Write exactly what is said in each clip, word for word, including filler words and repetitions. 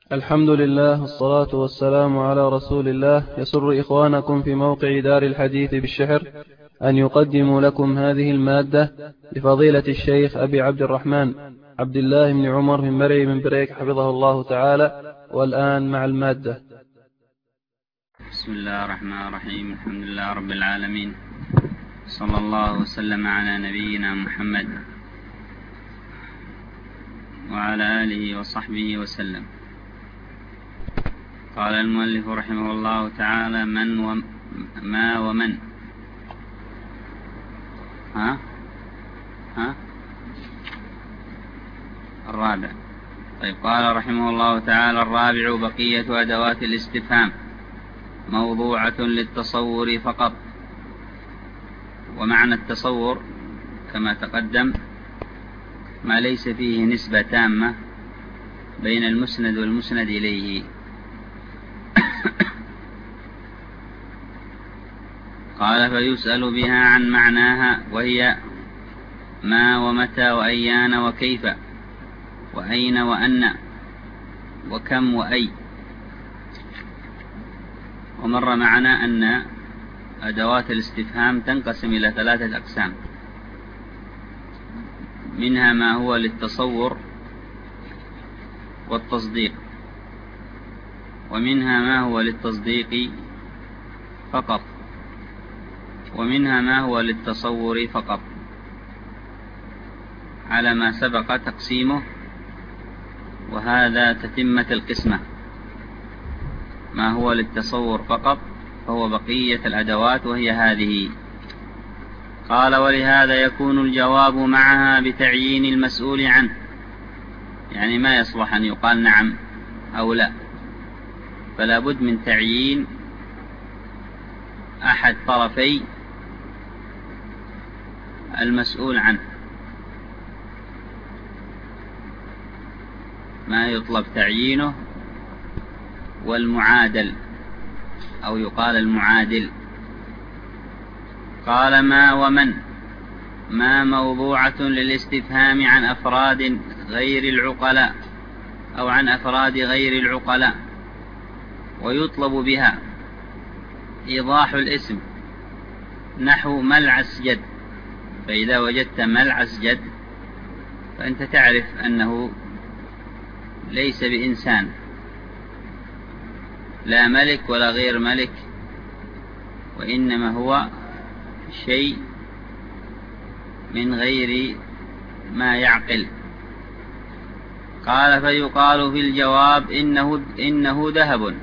الحمد لله والصلاة والسلام على رسول الله. يسر إخوانكم في موقع دار الحديث بالشحر أن يقدموا لكم هذه المادة لفضيلة الشيخ أبي عبد الرحمن عبد الله بن عمر من مرعي من بريك حفظه الله تعالى. والآن مع المادة. بسم الله الرحمن الرحيم. الحمد لله رب العالمين، صلى الله وسلم على نبينا محمد وعلى آله وصحبه وسلم. قال المؤلف رحمه الله تعالى: من وما ومن ها ها الرابع. طيب، قال رحمه الله تعالى: الرابع بقية أدوات الاستفهام موضوعة للتصور فقط. ومعنى التصور كما تقدم ما ليس فيه نسبة تامة بين المسند والمسند إليه. قال: فيسأل بها عن معناها، وهي ما ومتى وأيان وكيف وأين وأن وكم وأي. ومر معنا أن أدوات الاستفهام تنقسم إلى ثلاثة أقسام، منها ما هو للتصور والتصديق، ومنها ما هو للتصديق فقط، ومنها ما هو للتصور فقط، على ما سبق تقسيمه. وهذا تتمة القسمة. ما هو للتصور فقط فهو بقية الأدوات، وهي هذه. قال: ولهذا يكون الجواب معها بتعيين المسؤول عنه، يعني ما يصلح أن يقال نعم أو لا، فلا بد من تعيين أحد طرفي المسؤول عنه، ما يطلب تعيينه، والمعادل أو يقال المعادل. قال: ما ومن ما موضوعة للاستفهام عن أفراد غير العقلاء أو عن أفراد غير العقلاء، ويطلب بها إيضاح الاسم، نحو ملعس-جد. فإذا وجدت ملعس-جد فأنت تعرف أنه ليس بإنسان، لا ملك ولا غير ملك، وإنما هو شيء من غير ما يعقل. قال: فيقال في الجواب إنه, إنه ذهب.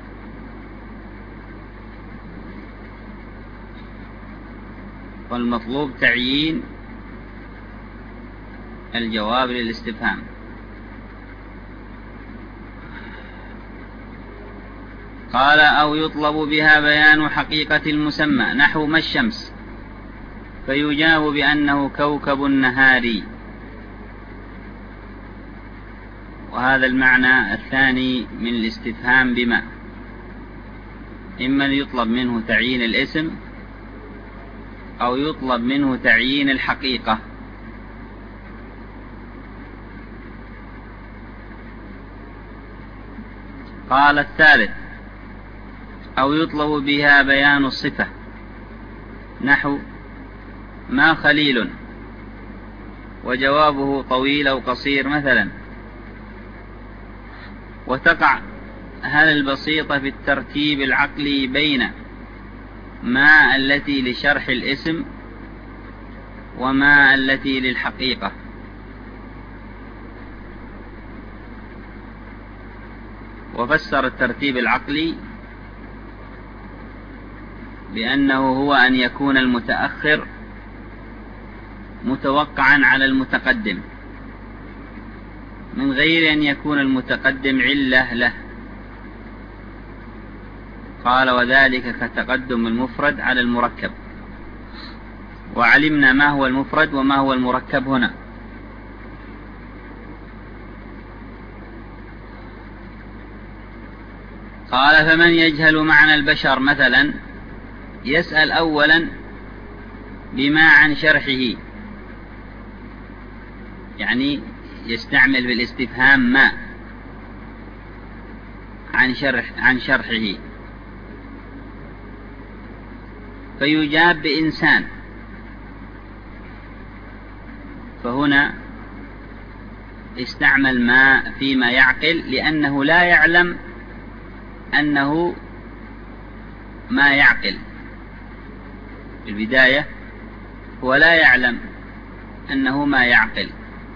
والمطلوب تعيين الجواب للاستفهام. قال: أو يطلب بها بيان حقيقة المسمى، نحو ما الشمس، فيجاب بأنه كوكب النهاري. وهذا المعنى الثاني من الاستفهام بما، إما يطلب منه تعيين الاسم أو يطلب منه تعيين الحقيقة. قال الثالث: أو يطلب بها بيان الصفة، نحو ما خليل، وجوابه طويل أو قصير مثلا. وتقع هل البسيطة في الترتيب العقلي بين ما التي لشرح الاسم وما التي للحقيقة. وفسر الترتيب العقلي بأنه هو أن يكون المتأخر متوقعا على المتقدم، من غير أن يكون المتقدم علة له. قال: وذلك كتقدم المفرد على المركب. وعلمنا ما هو المفرد وما هو المركب هنا. قال: فمن يجهل معنى البشر مثلا يسأل أولا بما عن شرحه، يعني يستعمل بالاستفهام ما، عن شرح عن شرحه، فيجاب بإنسان. فهنا استعمل ما فيما يعقل، لأنه لا يعلم أنه ما يعقل. في البداية هو لا يعلم أنه ما يعقل.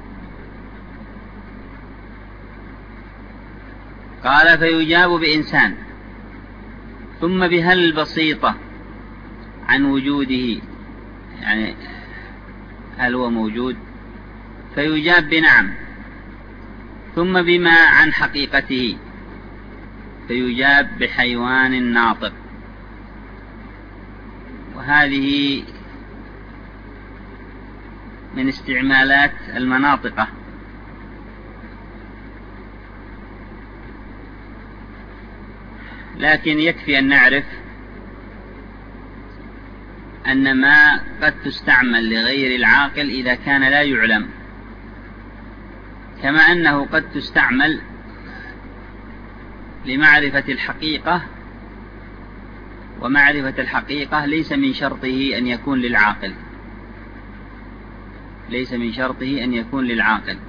قال فيجاب بإنسان، ثم بهل البسيطة عن وجوده، يعني هل هو موجود، فيجاب بنعم. ثم بما عن حقيقته، فيجاب بحيوان ناطق. وهذه من استعمالات المناطقة. لكن يكفي أن نعرف أن ما قد تستعمل لغير العاقل إذا كان لا يعلم، كما أنه قد تستعمل لمعرفة الحقيقة، ومعرفة الحقيقة ليس من شرطه أن يكون للعاقل، ليس من شرطه أن يكون للعاقل.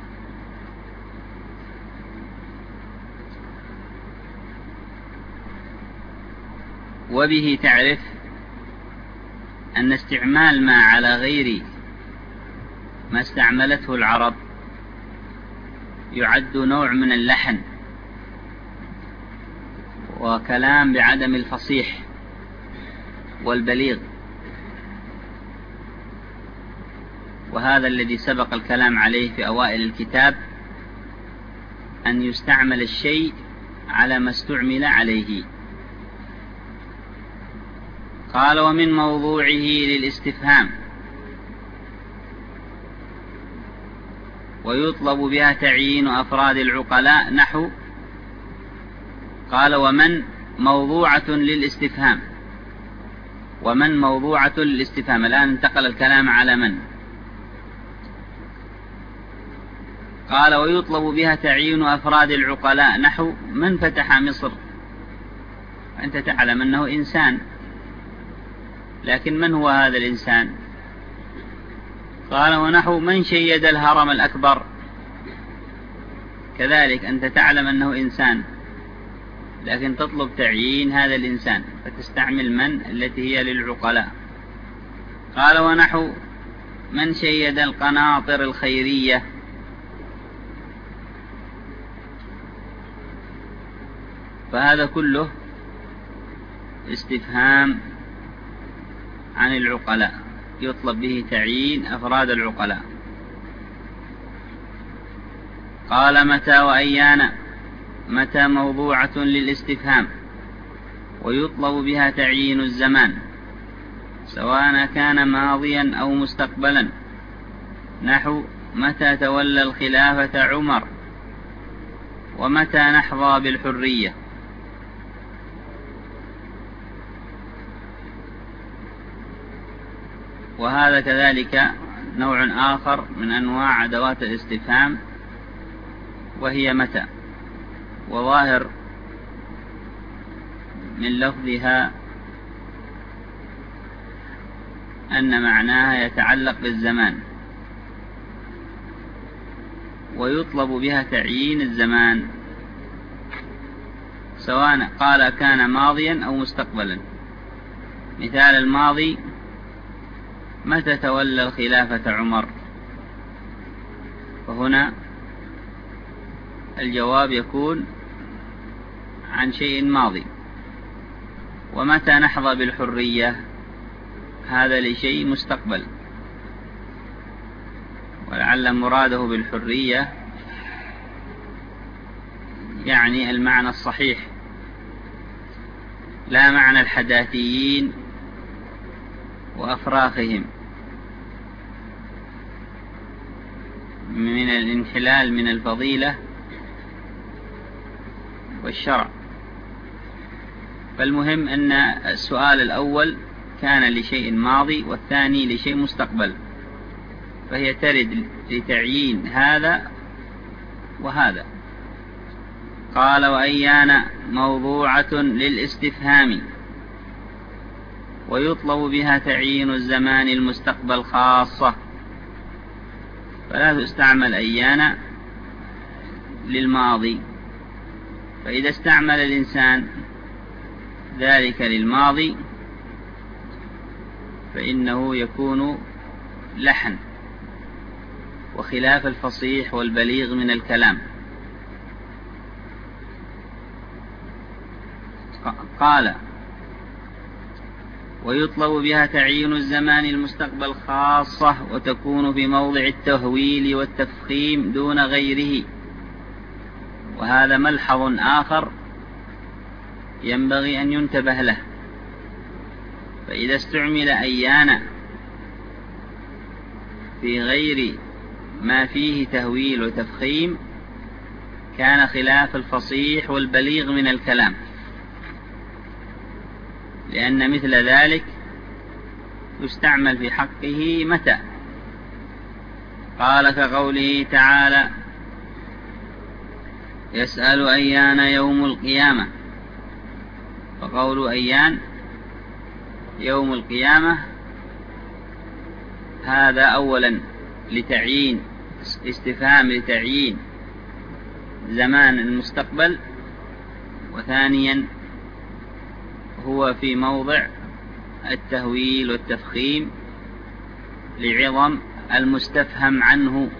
وبه تعرف أن استعمال ما على غير ما استعملته العرب يعد نوع من اللحن وكلام بعدم الفصيح والبليغ، وهذا الذي سبق الكلام عليه في أوائل الكتاب، أن يستعمل الشيء على ما استعمل عليه. قال ومن موضوعه للاستفهام، ويطلب بها تعيين أفراد العقلاء، نحو قال ومن موضوعة للاستفهام، ومن موضوعة للاستفهام. الآن انتقل الكلام على من. قال ويطلب بها تعيين أفراد العقلاء، نحو من فتح مصر. أنت تعلم أنه إنسان، لكن من هو هذا الإنسان؟ قال ونحو من شيد الهرم الأكبر، كذلك أنت تعلم أنه إنسان، لكن تطلب تعيين هذا الإنسان، فتستعمل من التي هي للعقلاء. قال ونحو من شيد القناطر الخيرية، فهذا كله استفهام عن العقلاء، يطلب به تعيين أفراد العقلاء. قال متى وأيان، متى موضوعة للاستفهام، ويطلب بها تعيين الزمان، سواء كان ماضيا أو مستقبلا، نحو متى تولى الخلافة عمر، ومتى نحظى بالحرية. وهذا كذلك نوع آخر من أنواع أدوات الاستفهام، وهي متى. وظاهر من لفظها أن معناها يتعلق بالزمان، ويطلب بها تعيين الزمان، سواء قال كان ماضيا أو مستقبلا. مثال الماضي متى تولى الخلافة عمر، فهنا الجواب يكون عن شيء ماضي. ومتى نحظى بالحرية، هذا لشيء مستقبل، ولعل مراده بالحرية يعني المعنى الصحيح، لا معنى الحداثيين وأفراخهم من الانحلال من الفضيلة والشرع. فالمهم أن السؤال الأول كان لشيء ماضي، والثاني لشيء مستقبل، فهي ترد لتعيين هذا وهذا. قال وأيان موضوعة للاستفهام ويطلب بها تعيين الزمان المستقبل خاصة، فلا تستعمل أيان للماضي، فإذا استعمل الإنسان ذلك للماضي فإنه يكون لحن وخلاف الفصيح والبليغ من الكلام. قال ويطلب بها تعيين الزمان المستقبل خاصة وتكون في موضع التهويل والتفخيم دون غيره. وهذا ملحظ آخر ينبغي أن ينتبه له، فإذا استعمل أيان في غير ما فيه تهويل وتفخيم كان خلاف الفصيح والبليغ من الكلام، لأن مثل ذلك يستعمل في حقه متى. قال كقوله تعالى يسأل أيان يوم القيامة، فقول أيان يوم القيامة هذا أولا لتعيين استفهام لتعيين زمان المستقبل، وثانيا هو في موضع التهويل والتفخيم لعظم المستفهم عنه.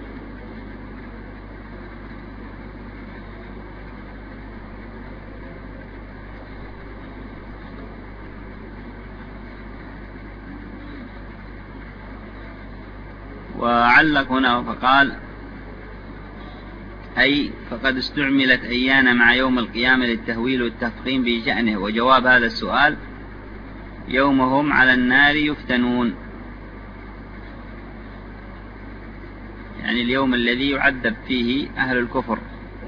وعلق هنا فقال أي فقد استعملت أيان مع يوم القيامة للتهويل والتفخيم بشأنه، وجواب هذا السؤال يومهم على النار يفتنون، يعني اليوم الذي يعذب فيه أهل الكفر.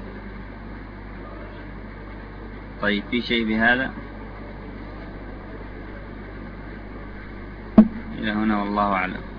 طيب في شيء بهذا؟ إلى هنا والله أعلم.